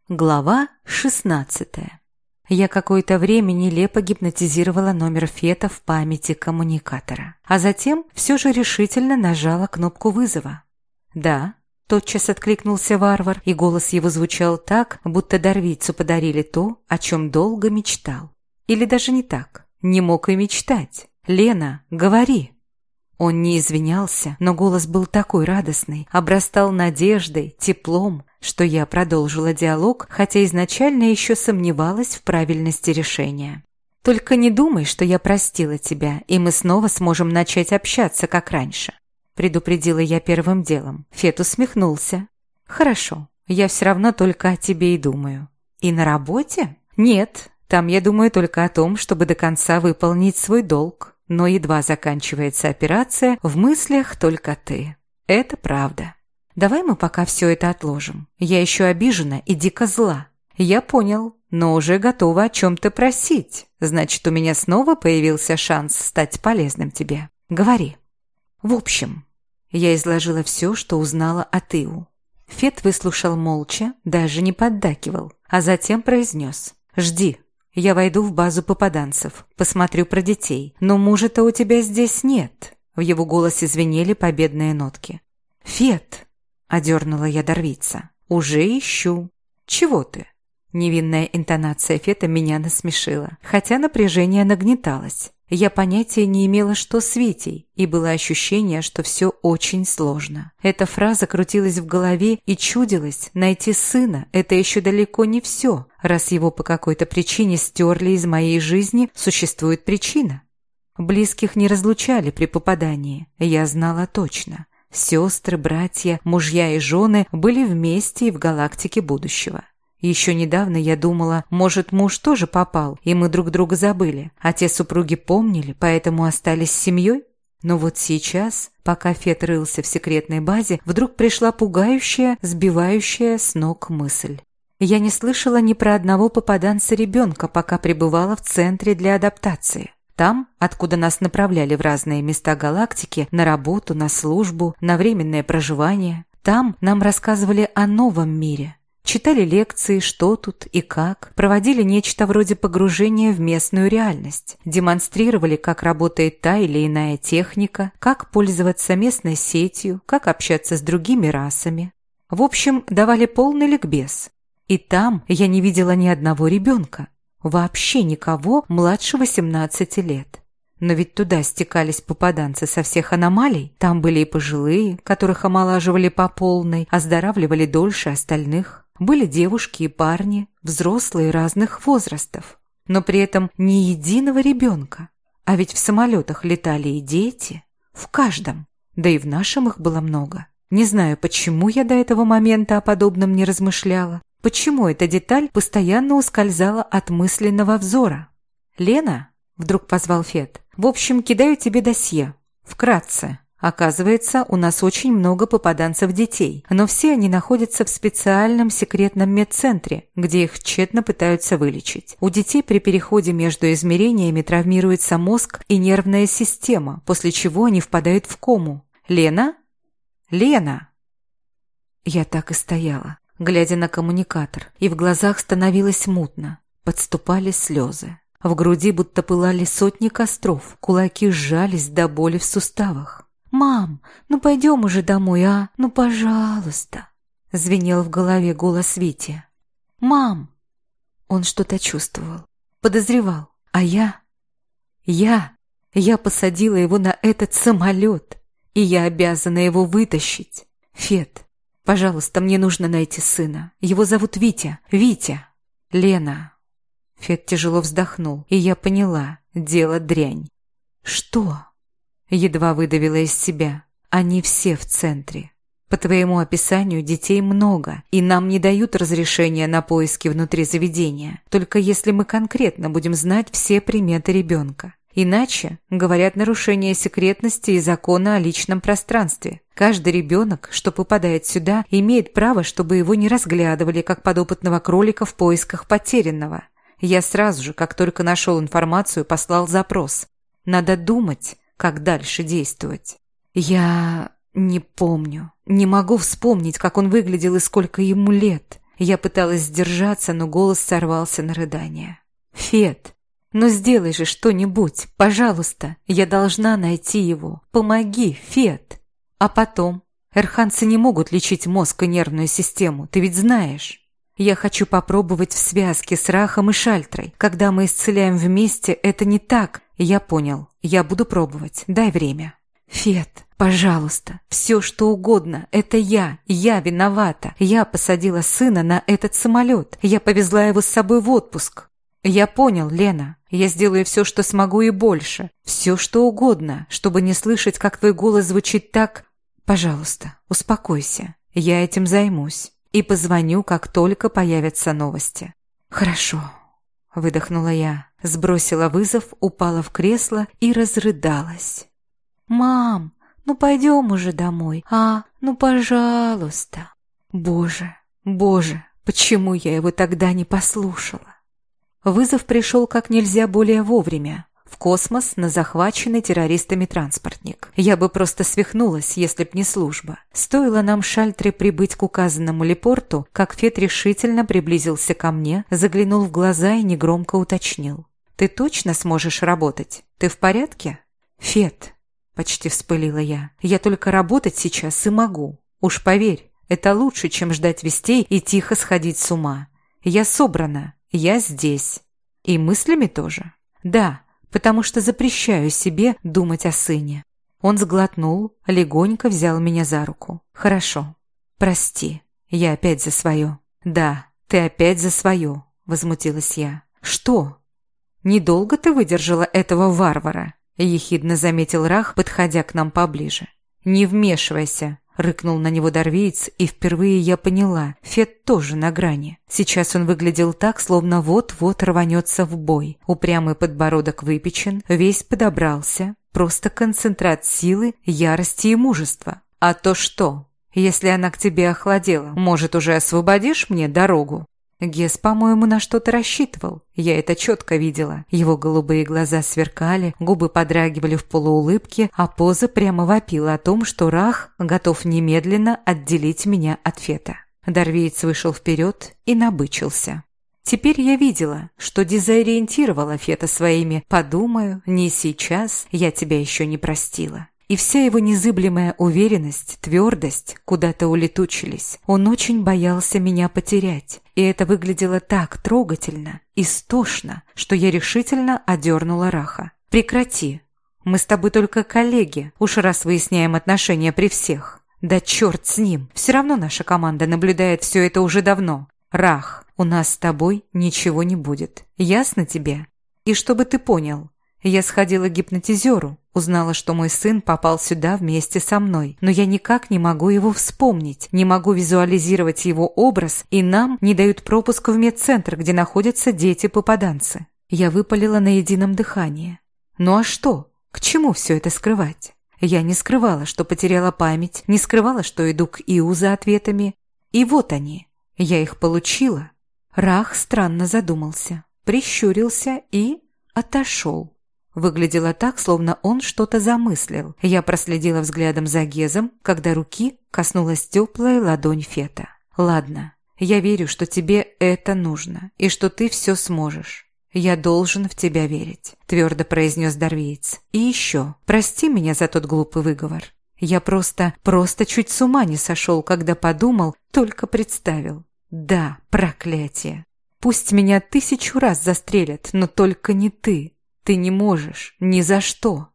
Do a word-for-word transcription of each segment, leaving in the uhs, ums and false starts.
Глава шестнадцатая. Я какое-то время нелепо гипнотизировала номер Фета в памяти коммуникатора, а затем все же решительно нажала кнопку вызова. «Да», – тотчас откликнулся варвар, и голос его звучал так, будто Дарвийцу подарили то, о чем долго мечтал. Или даже не так, не мог и мечтать. «Лена, говори!» Он не извинялся, но голос был такой радостный, обрастал надеждой, теплом, что я продолжила диалог, хотя изначально еще сомневалась в правильности решения. «Только не думай, что я простила тебя, и мы снова сможем начать общаться, как раньше», предупредила я первым делом. Фет усмехнулся. «Хорошо, я все равно только о тебе и думаю». «И на работе?» «Нет, там я думаю только о том, чтобы до конца выполнить свой долг. Но едва заканчивается операция, в мыслях только ты. Это правда. Давай мы пока все это отложим. Я еще обижена и дико зла. Я понял, но уже готова о чем-то просить. Значит, у меня снова появился шанс стать полезным тебе. Говори». В общем, я изложила все, что узнала от Иу. Фет выслушал молча, даже не поддакивал, а затем произнес: «Жди. Я войду в базу попаданцев, посмотрю про детей. Но мужа-то у тебя здесь нет». В его голосе звенели победные нотки. «Фет!» – одернула я Дарвийца. «Уже ищу». «Чего ты?» Невинная интонация Фета меня насмешила, хотя напряжение нагнеталось. Я понятия не имела, что с Витей, и было ощущение, что все очень сложно. Эта фраза крутилась в голове и чудилось, найти сына – это еще далеко не все. Раз его по какой-то причине стерли из моей жизни, существует причина. Близких не разлучали при попадании, я знала точно. Сестры, братья, мужья и жены были вместе и в галактике будущего. Еще недавно я думала, может, муж тоже попал, и мы друг друга забыли, а те супруги помнили, поэтому остались с семьей. Но вот сейчас, пока Фет рылся в секретной базе, вдруг пришла пугающая, сбивающая с ног мысль. Я не слышала ни про одного попаданца-ребенка, пока пребывала в центре для адаптации. Там, откуда нас направляли в разные места галактики, на работу, на службу, на временное проживание, там нам рассказывали о новом мире. Читали лекции, что тут и как, проводили нечто вроде погружения в местную реальность, демонстрировали, как работает та или иная техника, как пользоваться местной сетью, как общаться с другими расами. В общем, давали полный ликбез. И там я не видела ни одного ребенка, вообще никого младше восемнадцати лет. Но ведь туда стекались попаданцы со всех аномалий, там были и пожилые, которых омолаживали по полной, оздоравливали дольше остальных. Были девушки и парни, взрослые разных возрастов, но при этом ни единого ребенка. А ведь в самолетах летали и дети, в каждом, да и в нашем их было много. Не знаю, почему я до этого момента о подобном не размышляла, почему эта деталь постоянно ускользала от мысленного взора. «Лена», — вдруг позвал Фет, — «в общем, кидаю тебе досье, вкратце». Оказывается, у нас очень много попаданцев детей, но все они находятся в специальном секретном медцентре, где их тщетно пытаются вылечить. У детей при переходе между измерениями травмируется мозг и нервная система, после чего они впадают в кому. «Лена? Лена!» Я так и стояла, глядя на коммуникатор, и в глазах становилось мутно, подступали слезы. В груди будто пылали сотни костров, кулаки сжались до боли в суставах. «Мам, ну пойдем уже домой, а? Ну, пожалуйста!» Звенел в голове голос Вити. «Мам!» Он что-то чувствовал, подозревал. А я? Я? Я посадила его на этот самолет, и я обязана его вытащить. Фет, пожалуйста, мне нужно найти сына. Его зовут Витя. Витя. Лена. Фет тяжело вздохнул, и я поняла, дело дрянь. «Что?» Едва выдавила из себя. «Они все в центре. По твоему описанию детей много, и нам не дают разрешения на поиски внутри заведения, только если мы конкретно будем знать все приметы ребенка. Иначе, говорят, нарушение секретности и закона о личном пространстве. Каждый ребенок, что попадает сюда, имеет право, чтобы его не разглядывали, как подопытного кролика в поисках потерянного. Я сразу же, как только нашел информацию, послал запрос. Надо думать, как дальше действовать. Я не помню, не могу вспомнить, как он выглядел и сколько ему лет. Я пыталась сдержаться, но голос сорвался на рыдание. «Фет, ну сделай же что-нибудь, пожалуйста. Я должна найти его. Помоги, Фет». А потом? Эрханцы не могут лечить мозг и нервную систему, ты ведь знаешь. Я хочу попробовать в связке с Рахом и Шальтрой. Когда мы исцеляем вместе, это не так. Я понял. Я буду пробовать. Дай время. Фет, пожалуйста, все что угодно. Это я. Я виновата. Я посадила сына на этот самолет. Я повезла его с собой в отпуск. Я понял, Лена. Я сделаю все, что смогу и больше. Все, что угодно, чтобы не слышать, как твой голос звучит так... Пожалуйста, успокойся. Я этим займусь. И позвоню, как только появятся новости. Хорошо, выдохнула я, сбросила вызов, упала в кресло и разрыдалась. Мам, ну пойдем уже домой, а? Ну пожалуйста. Боже, боже, почему я его тогда не послушала? Вызов пришел как нельзя более вовремя. В космос на захваченный террористами транспортник. Я бы просто свихнулась, если б не служба. Стоило нам Шальтре прибыть к указанному лепорту, как Фет решительно приблизился ко мне, заглянул в глаза и негромко уточнил. «Ты точно сможешь работать? Ты в порядке?» «Фет», — почти вспылила я, — «я только работать сейчас и могу. Уж поверь, это лучше, чем ждать вестей и тихо сходить с ума. Я собрана, я здесь. И мыслями тоже. Да, потому что запрещаю себе думать о сыне». Он сглотнул, легонько взял меня за руку. «Хорошо. Прости, я опять за свое». «Да, ты опять за свое», — возмутилась я. «Что? Недолго ты выдержала этого варвара?» — ехидно заметил Рах, подходя к нам поближе. «Не вмешивайся», — рыкнул на него Дарвиец, и впервые я поняла, Фет тоже на грани. Сейчас он выглядел так, словно вот-вот рванется в бой. Упрямый подбородок выпечен, весь подобрался. Просто концентрат силы, ярости и мужества. «А то что? Если она к тебе охладела, может, уже освободишь мне дорогу?» Гес, по-моему, на что-то рассчитывал. Я это четко видела. Его голубые глаза сверкали, губы подрагивали в полуулыбке, а поза прямо вопила о том, что Рах готов немедленно отделить меня от Фета. Дарвиец вышел вперед и набычился. Теперь я видела, что дезориентировала Фета своими «подумаю, не сейчас, я тебя еще не простила». И вся его незыблемая уверенность, твердость куда-то улетучились. Он очень боялся меня потерять. И это выглядело так трогательно, истошно, что я решительно одернула Раха. «Прекрати. Мы с тобой только коллеги, уж раз выясняем отношения при всех». «Да черт с ним. Все равно наша команда наблюдает все это уже давно. Рах, у нас с тобой ничего не будет. Ясно тебе? И чтобы ты понял, я сходила к гипнотизеру, узнала, что мой сын попал сюда вместе со мной, но я никак не могу его вспомнить, не могу визуализировать его образ, и нам не дают пропуск в медцентр, где находятся дети-попаданцы». Я выпалила на едином дыхании. Ну а что? К чему все это скрывать? Я не скрывала, что потеряла память, не скрывала, что иду к Иу за ответами. И вот они. Я их получила. Рах странно задумался, прищурился и отошел. Выглядело так, словно он что-то замыслил. Я проследила взглядом за Гезом, когда руки коснулась теплая ладонь Фета. «Ладно, я верю, что тебе это нужно, и что ты все сможешь. Я должен в тебя верить», — твердо произнес Дарвиец. «И еще, прости меня за тот глупый выговор. Я просто, просто чуть с ума не сошел, когда подумал, только представил. Да, проклятие. Пусть меня тысячу раз застрелят, но только не ты. Ты не можешь, ни за что».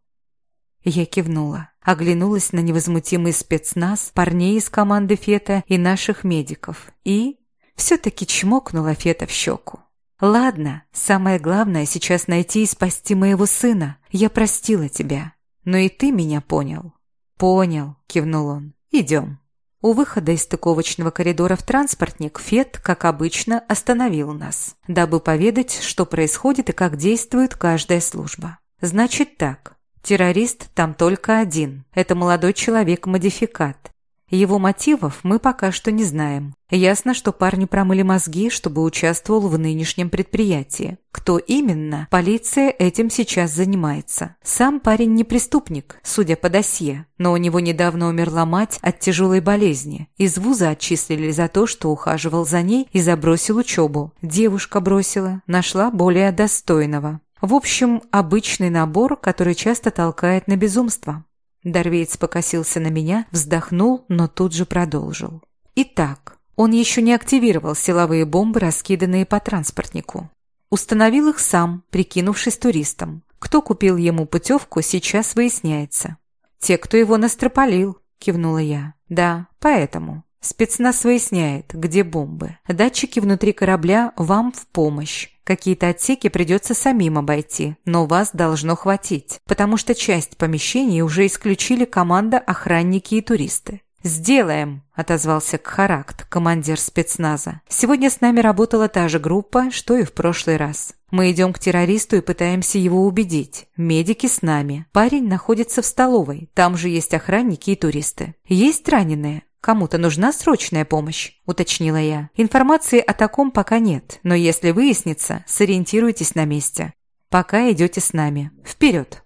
Я кивнула, оглянулась на невозмутимый спецназ, парней из команды Фета и наших медиков, и все-таки чмокнула Фета в щеку. «Ладно, самое главное сейчас найти и спасти моего сына. Я простила тебя. Но и ты меня понял». «Понял», — кивнул он. «Идем». У выхода из стыковочного коридора в транспортник Фет, как обычно, остановил нас, дабы поведать, что происходит и как действует каждая служба. «Значит так, террорист там только один. Это молодой человек-модификат. Его мотивов мы пока что не знаем. Ясно, что парню промыли мозги, чтобы участвовал в нынешнем предприятии. Кто именно, полиция этим сейчас занимается. Сам парень не преступник, судя по досье, но у него недавно умерла мать от тяжелой болезни. Из вуза отчислили за то, что ухаживал за ней и забросил учебу. Девушка бросила, нашла более достойного. В общем, обычный набор, который часто толкает на безумство. Дарвеец покосился на меня, вздохнул, но тут же продолжил. Итак, он еще не активировал силовые бомбы, раскиданные по транспортнику. Установил их сам, прикинувшись туристом. Кто купил ему путевку, сейчас выясняется. «Те, кто его настропалил», – кивнула я. «Да, поэтому. Спецназ выясняет, где бомбы. Датчики внутри корабля вам в помощь. Какие-то отсеки придется самим обойти, но вас должно хватить, потому что часть помещений уже исключили команда, охранники и туристы». «Сделаем», – отозвался Кхаракт, командир спецназа. «Сегодня с нами работала та же группа, что и в прошлый раз. Мы идем к террористу и пытаемся его убедить. Медики с нами. Парень находится в столовой, там же есть охранники и туристы. Есть раненые? Кому-то нужна срочная помощь», – уточнила я. «Информации о таком пока нет, но если выяснится, сориентируйтесь на месте. Пока идете с нами. Вперед!»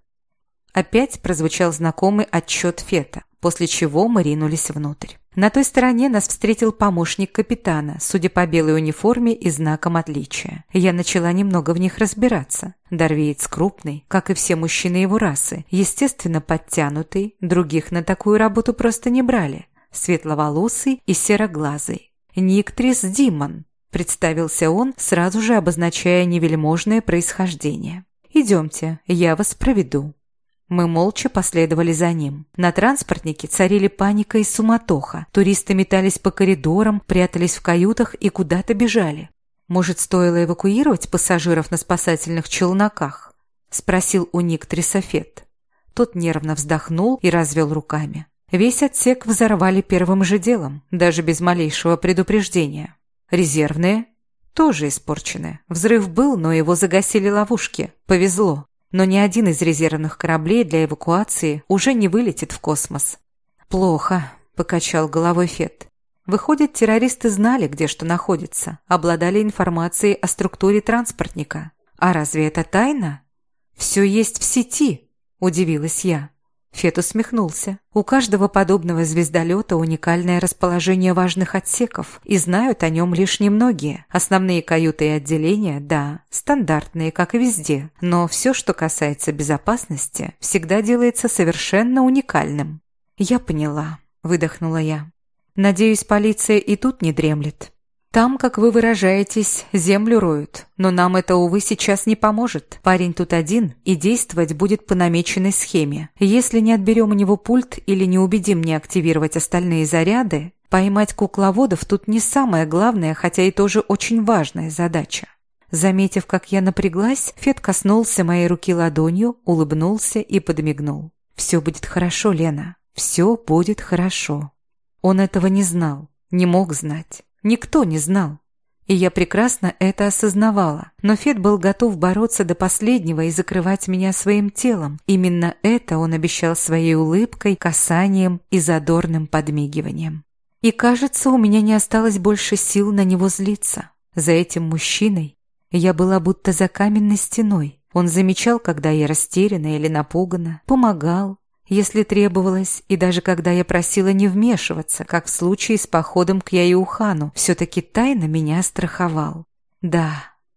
Опять прозвучал знакомый отчет Фета, после чего мы ринулись внутрь. На той стороне нас встретил помощник капитана, судя по белой униформе и знакам отличия. Я начала немного в них разбираться. Дарвеец крупный, как и все мужчины его расы, естественно подтянутый, других на такую работу просто не брали. Светловолосый и сероглазый. «Никтрис Димон», – представился он, сразу же обозначая невельможное происхождение. «Идемте, я вас проведу». Мы молча последовали за ним. На транспортнике царили паника и суматоха. Туристы метались по коридорам, прятались в каютах и куда-то бежали. «Может, стоило эвакуировать пассажиров на спасательных челноках?» – спросил у Никтриса Фет. Тот нервно вздохнул и развел руками. Весь отсек взорвали первым же делом, даже без малейшего предупреждения. Резервные тоже испорчены. Взрыв был, но его загасили ловушки. Повезло. Но ни один из резервных кораблей для эвакуации уже не вылетит в космос. «Плохо», – покачал головой Фет. «Выходит, террористы знали, где что находится, обладали информацией о структуре транспортника. А разве это тайна?» «Все есть в сети», – удивилась я. Фет усмехнулся. «У каждого подобного звездолета уникальное расположение важных отсеков, и знают о нем лишь немногие. Основные каюты и отделения, да, стандартные, как и везде, но все, что касается безопасности, всегда делается совершенно уникальным». «Я поняла», – выдохнула я. «Надеюсь, полиция и тут не дремлет. Там, как вы выражаетесь, землю роют, но нам это, увы, сейчас не поможет. Парень тут один, и действовать будет по намеченной схеме. Если не отберем у него пульт или не убедим не активировать остальные заряды, поймать кукловодов тут не самая главная, хотя и тоже очень важная задача». Заметив, как я напряглась, Фет коснулся моей руки ладонью, улыбнулся и подмигнул. «Все будет хорошо, Лена, все будет хорошо». Он этого не знал, не мог знать. Никто не знал. И я прекрасно это осознавала. Но Фет был готов бороться до последнего и закрывать меня своим телом. Именно это он обещал своей улыбкой, касанием и задорным подмигиванием. И, кажется, у меня не осталось больше сил на него злиться. За этим мужчиной я была будто за каменной стеной. Он замечал, когда я растеряна или напугана, помогал, если требовалось, и даже когда я просила не вмешиваться, как в случае с походом к Яиухану, все-таки тайно меня страховал. Да,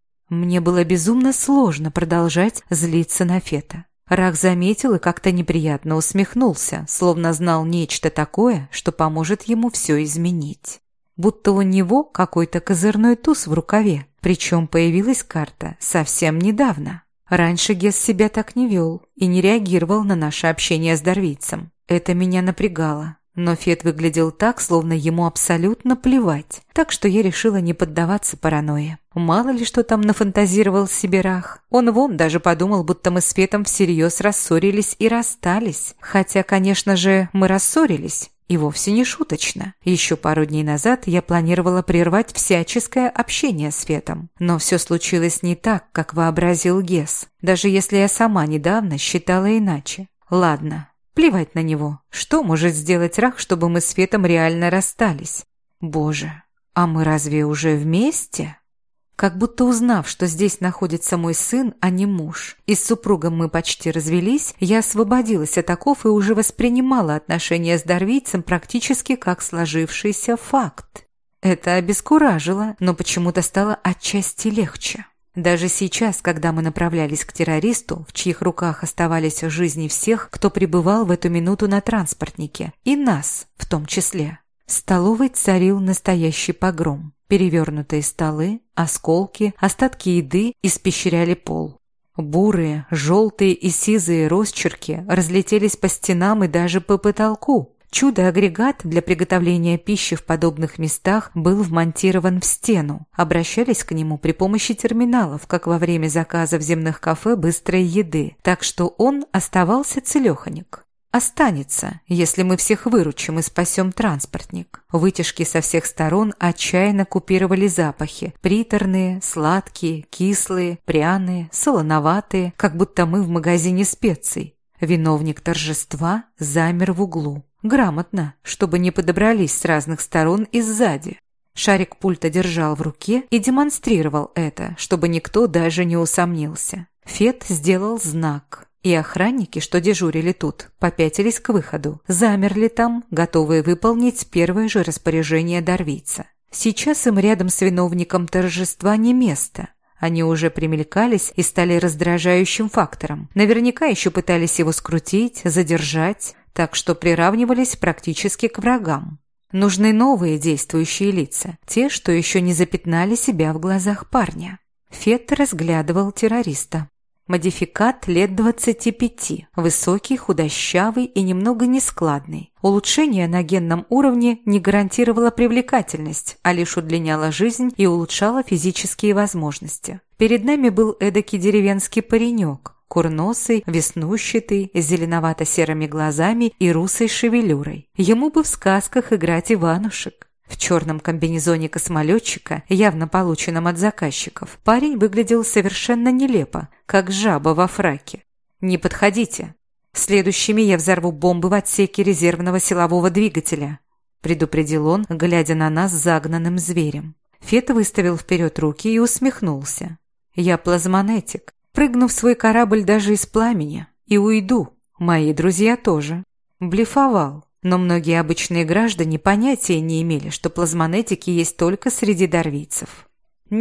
мне было безумно сложно продолжать злиться на Фета. Рах заметил и как-то неприятно усмехнулся, словно знал нечто такое, что поможет ему все изменить. Будто у него какой-то козырной туз в рукаве, причем появилась карта совсем недавно. Раньше Гес себя так не вел и не реагировал на наше общение с дарвийцем. Это меня напрягало. Но Фет выглядел так, словно ему абсолютно плевать, так что я решила не поддаваться паранойе. Мало ли что там нафантазировал себе Рах. Он вон даже подумал, будто мы с Фетом всерьез рассорились и расстались. Хотя, конечно же, мы рассорились. И вовсе не шуточно. Еще пару дней назад я планировала прервать всяческое общение с Фетом. Но все случилось не так, как вообразил Гес. Даже если я сама недавно считала иначе. Ладно, Плевать на него. Что может сделать Рах, чтобы мы с Фетом реально расстались? Боже, а мы разве уже вместе? Как будто узнав, что здесь находится мой сын, а не муж, и с супругом мы почти развелись, я освободилась от оков и уже воспринимала отношения с дарвийцем практически как сложившийся факт. Это обескуражило, но почему-то стало отчасти легче. Даже сейчас, когда мы направлялись к террористу, в чьих руках оставались жизни всех, кто пребывал в эту минуту на транспортнике, и нас в том числе, в столовой царил настоящий погром. Перевернутые столы, осколки, остатки еды испещряли пол. Бурые, желтые и сизые росчерки разлетелись по стенам и даже по потолку. Чудо-агрегат для приготовления пищи в подобных местах был вмонтирован в стену. Обращались к нему при помощи терминалов, как во время заказа в земных кафе быстрой еды, так что он оставался целеханик. Останется, если мы всех выручим и спасем транспортник. Вытяжки со всех сторон отчаянно купировали запахи. Приторные, сладкие, кислые, пряные, солоноватые, как будто мы в магазине специй. Виновник торжества замер в углу. Грамотно, чтобы не подобрались с разных сторон и сзади. Шарик пульта держал в руке и демонстрировал это, чтобы никто даже не усомнился. Фет сделал знак. И охранники, что дежурили тут, попятились к выходу, замерли там, готовые выполнить первое же распоряжение дарвийца. Сейчас им рядом с виновником торжества не место. Они уже примелькались и стали раздражающим фактором. Наверняка еще пытались его скрутить, задержать, так что приравнивались практически к врагам. Нужны новые действующие лица, те, что еще не запятнали себя в глазах парня. Фет разглядывал террориста. Модификат лет двадцати пяти, высокий, худощавый и немного нескладный. Улучшение на генном уровне не гарантировало привлекательность, а лишь удлиняло жизнь и улучшало физические возможности. Перед нами был эдакий деревенский паренек, курносый, веснущатый, с зеленовато-серыми глазами и русой шевелюрой. Ему бы в сказках играть Иванушек. В черном комбинезоне космолетчика, явно полученном от заказчиков, парень выглядел совершенно нелепо, как жаба во фраке. «Не подходите. Следующими я взорву бомбы в отсеке резервного силового двигателя», предупредил он, глядя на нас загнанным зверем. Фет выставил вперед руки и усмехнулся. «Я плазмонетик. Прыгну в свой корабль даже из пламени и уйду. Мои друзья тоже». Блефовал. Но многие обычные граждане понятия не имели, что плазмонетики есть только среди дарвийцев.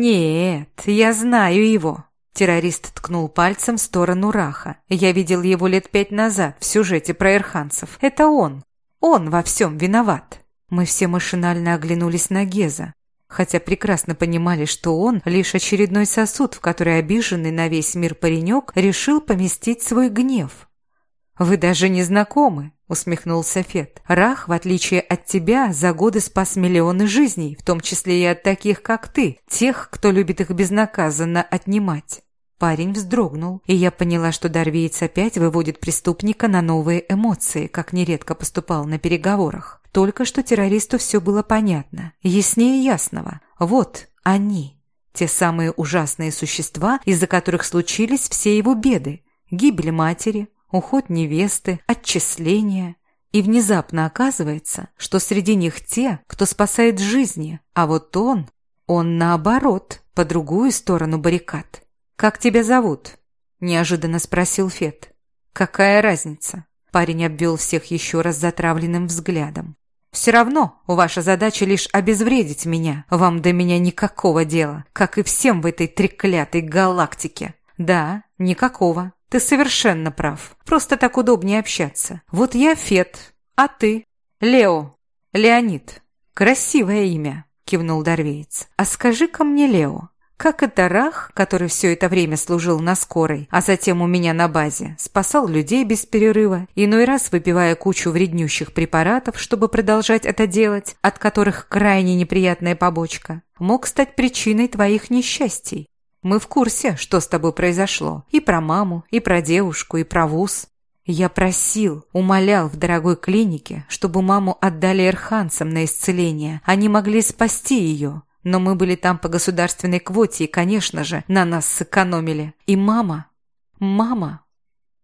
«Нет, я знаю его», – террорист ткнул пальцем в сторону Раха. «Я видел его лет пять назад в сюжете про эрханцев. Это он. Он во всем виноват». Мы все машинально оглянулись на Геза, хотя прекрасно понимали, что он – лишь очередной сосуд, в который обиженный на весь мир паренек решил поместить свой гнев. «Вы даже не знакомы», – усмехнулся Фет. «Рах, в отличие от тебя, за годы спас миллионы жизней, в том числе и от таких, как ты, тех, кто любит их безнаказанно отнимать». Парень вздрогнул, и я поняла, что дарвиец опять выводит преступника на новые эмоции, как нередко поступал на переговорах. Только что террористу все было понятно, яснее ясного. Вот они, те самые ужасные существа, из-за которых случились все его беды, гибель матери, уход невесты, отчисления. И внезапно оказывается, что среди них те, кто спасает жизни, а вот он, он наоборот, по другую сторону баррикад. «Как тебя зовут?» – неожиданно спросил Фет. «Какая разница?» – парень обвел всех еще раз затравленным взглядом. «Все равно ваша задача лишь обезвредить меня. Вам до меня никакого дела, как и всем в этой треклятой галактике». «Да, никакого. Ты совершенно прав. Просто так удобнее общаться. Вот я Фет, а ты?» «Лео. Леонид. Красивое имя», – кивнул дарвеец. «А скажи-ка мне, Лео, как это Рах, который все это время служил на скорой, а затем у меня на базе, спасал людей без перерыва, иной раз выпивая кучу вреднющих препаратов, чтобы продолжать это делать, от которых крайне неприятная побочка, мог стать причиной твоих несчастий? Мы в курсе, что с тобой произошло. И про маму, и про девушку, и про вуз. Я просил, умолял в дорогой клинике, чтобы маму отдали эрханцам на исцеление. Они могли спасти ее. Но мы были там по государственной квоте и, конечно же, на нас сэкономили. И мама... Мама...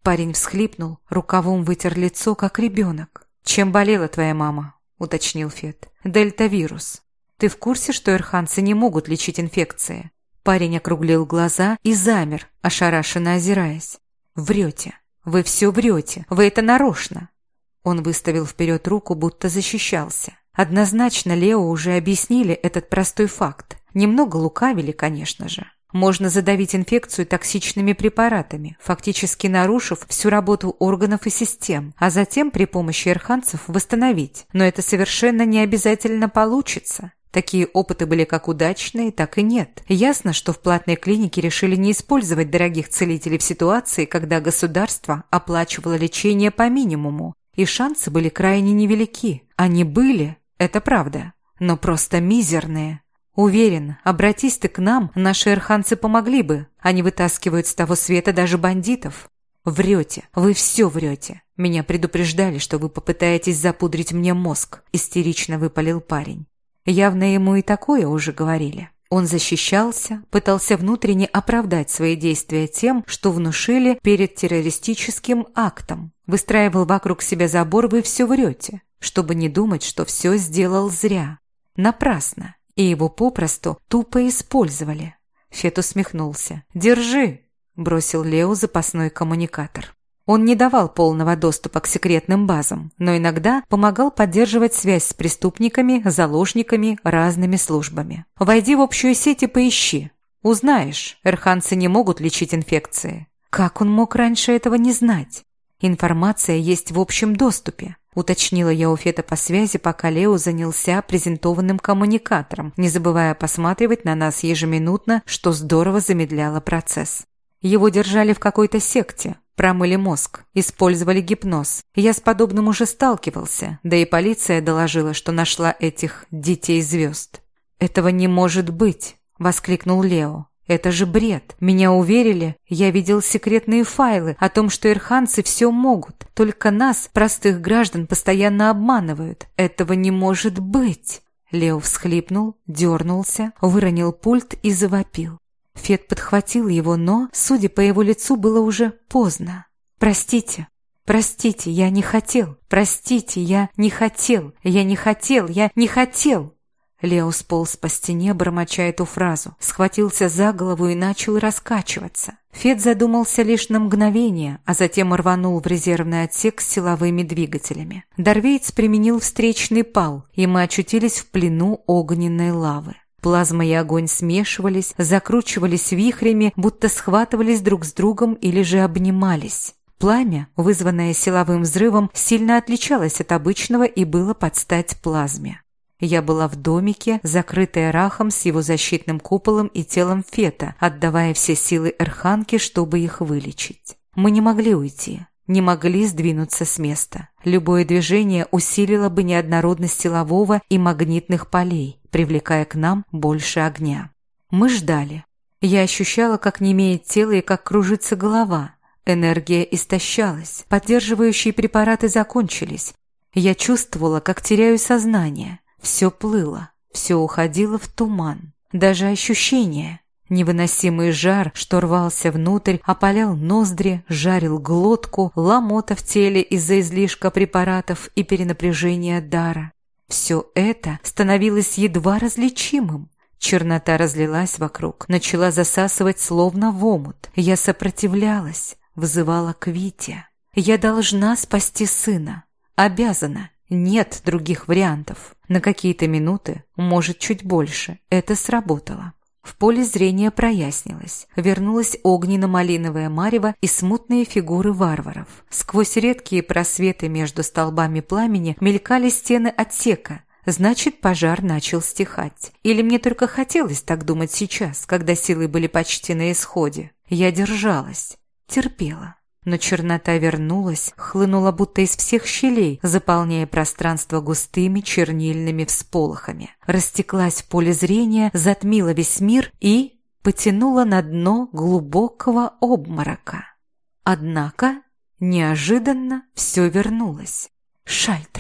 Парень всхлипнул, рукавом вытер лицо, как ребенок. «Чем болела твоя мама?» – уточнил Фет. «Дельта-вирус. Ты в курсе, что ирханцы не могут лечить инфекции?» Парень округлил глаза и замер, ошарашенно озираясь. «Врете. Вы все врете. Вы это нарочно». Он выставил вперед руку, будто защищался. Однозначно Лео уже объяснили этот простой факт. Немного лукавили, конечно же. Можно задавить инфекцию токсичными препаратами, фактически нарушив всю работу органов и систем, а затем при помощи ирханцев восстановить. Но это совершенно не обязательно получится. Такие опыты были как удачные, так и нет. Ясно, что в платной клинике решили не использовать дорогих целителей в ситуации, когда государство оплачивало лечение по минимуму, и шансы были крайне невелики. Они были, это правда, но просто мизерные. Уверен, обратись ты к нам, наши ирханцы помогли бы. Они вытаскивают с того света даже бандитов. Врете, вы все врете. Меня предупреждали, что вы попытаетесь запудрить мне мозг, истерично выпалил парень. Явно ему и такое уже говорили. Он защищался, пытался внутренне оправдать свои действия тем, что внушили перед террористическим актом. Выстраивал вокруг себя забор «вы все врете», чтобы не думать, что все сделал зря. Напрасно. И его попросту тупо использовали. Фет усмехнулся. «Держи!» – бросил Лео запасной коммуникатор. Он не давал полного доступа к секретным базам, но иногда помогал поддерживать связь с преступниками, заложниками, разными службами. «Войди в общую сеть и поищи. Узнаешь, ирханцы не могут лечить инфекции». Как он мог раньше этого не знать? «Информация есть в общем доступе», – уточнила я у Фета по связи, пока Лео занялся презентованным коммуникатором, не забывая посматривать на нас ежеминутно, что здорово замедляло процесс. Его держали в какой-то секте, промыли мозг, использовали гипноз. Я с подобным уже сталкивался, да и полиция доложила, что нашла этих детей звезд. «Этого не может быть!» – воскликнул Лео. «Это же бред! Меня уверили, я видел секретные файлы о том, что ирханцы все могут, только нас, простых граждан, постоянно обманывают. Этого не может быть!» Лео всхлипнул, дернулся, выронил пульт и завопил. Фет подхватил его, но, судя по его лицу, было уже поздно. «Простите, простите, я не хотел, простите, я не хотел, я не хотел, я не хотел!» Лео сполз по стене, бормоча эту фразу, схватился за голову и начал раскачиваться. Фет задумался лишь на мгновение, а затем рванул в резервный отсек с силовыми двигателями. Дарвеец применил встречный пал, и мы очутились в плену огненной лавы. Плазма и огонь смешивались, закручивались вихрями, будто схватывались друг с другом или же обнимались. Пламя, вызванное силовым взрывом, сильно отличалось от обычного и было под стать плазме. Я была в домике, закрытая Рахом с его защитным куполом и телом Фета, отдавая все силы Эрханке, чтобы их вылечить. Мы не могли уйти, не могли сдвинуться с места. Любое движение усилило бы неоднородность силового и магнитных полей, привлекая к нам больше огня. Мы ждали. Я ощущала, как немеет тело и как кружится голова. Энергия истощалась, поддерживающие препараты закончились. Я чувствовала, как теряю сознание. Все плыло, все уходило в туман. Даже ощущение. Невыносимый жар, что рвался внутрь, опалял ноздри, жарил глотку, ломота в теле из-за излишка препаратов и перенапряжения дара. Все это становилось едва различимым. Чернота разлилась вокруг, начала засасывать словно в омут. Я сопротивлялась, взывала к Вите. Я должна спасти сына. Обязана. Нет других вариантов. На какие-то минуты, может, чуть больше, это сработало. В поле зрения прояснилось. Вернулась огненно-малиновая марево и смутные фигуры варваров. Сквозь редкие просветы между столбами пламени мелькали стены отсека. Значит, пожар начал стихать. Или мне только хотелось так думать сейчас, когда силы были почти на исходе. Я держалась, терпела. Но чернота вернулась, хлынула будто из всех щелей, заполняя пространство густыми чернильными всполохами. Растеклась в поле зрения, затмила весь мир и потянула на дно глубокого обморока. Однако неожиданно все вернулось. Шальтра.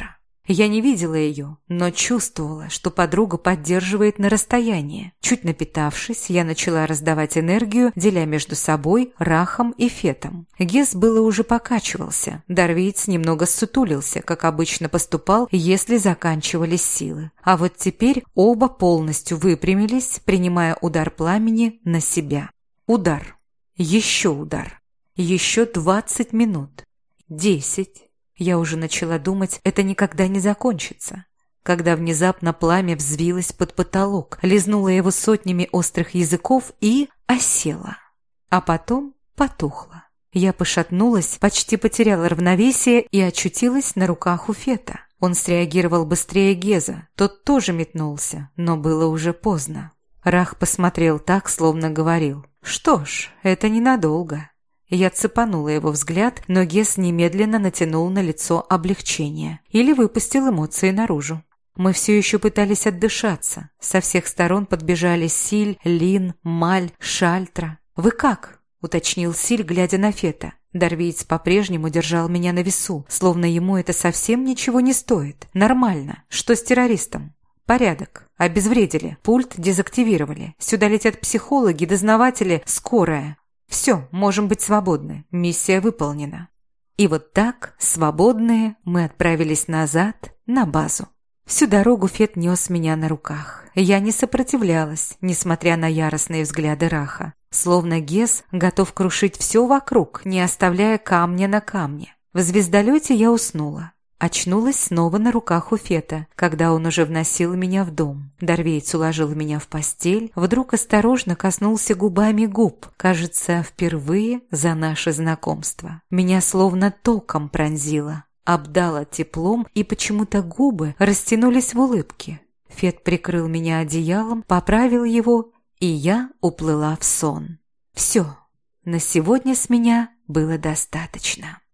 Я не видела ее, но чувствовала, что подруга поддерживает на расстоянии. Чуть напитавшись, я начала раздавать энергию, деля между собой, Рахом и Фетом. Гес было уже покачивался. Дарвиец немного ссутулился, как обычно поступал, если заканчивались силы. А вот теперь оба полностью выпрямились, принимая удар пламени на себя. Удар. Еще удар. Еще двадцать минут. Десять. Я уже начала думать, это никогда не закончится. Когда внезапно пламя взвилось под потолок, лизнуло его сотнями острых языков и осело. А потом потухло. Я пошатнулась, почти потеряла равновесие и очутилась на руках у Фета. Он среагировал быстрее Геза, тот тоже метнулся, но было уже поздно. Рах посмотрел так, словно говорил: «Что ж, это ненадолго». Я цепанула его взгляд, но Гес немедленно натянул на лицо облегчение или выпустил эмоции наружу. Мы все еще пытались отдышаться. Со всех сторон подбежали Силь, Лин, Маль, Шальтра. «Вы как?» – уточнил Силь, глядя на Фета. Дарвиец по-прежнему держал меня на весу, словно ему это совсем ничего не стоит. Нормально. Что с террористом? Порядок. Обезвредили. Пульт дезактивировали. Сюда летят психологи, дознаватели, скорая. Все, можем быть свободны. Миссия выполнена. И вот так, свободные, мы отправились назад на базу. Всю дорогу Фет нес меня на руках. Я не сопротивлялась, несмотря на яростные взгляды Раха. Словно Гес готов крушить все вокруг, не оставляя камня на камне. В звездолете я уснула. Очнулась снова на руках у Фета, когда он уже вносил меня в дом. Дарвиец уложил меня в постель, вдруг осторожно коснулся губами губ, кажется, впервые за наше знакомство. Меня словно током пронзило, обдало теплом, и почему-то губы растянулись в улыбке. Фет прикрыл меня одеялом, поправил его, и я уплыла в сон. Все, на сегодня с меня было достаточно.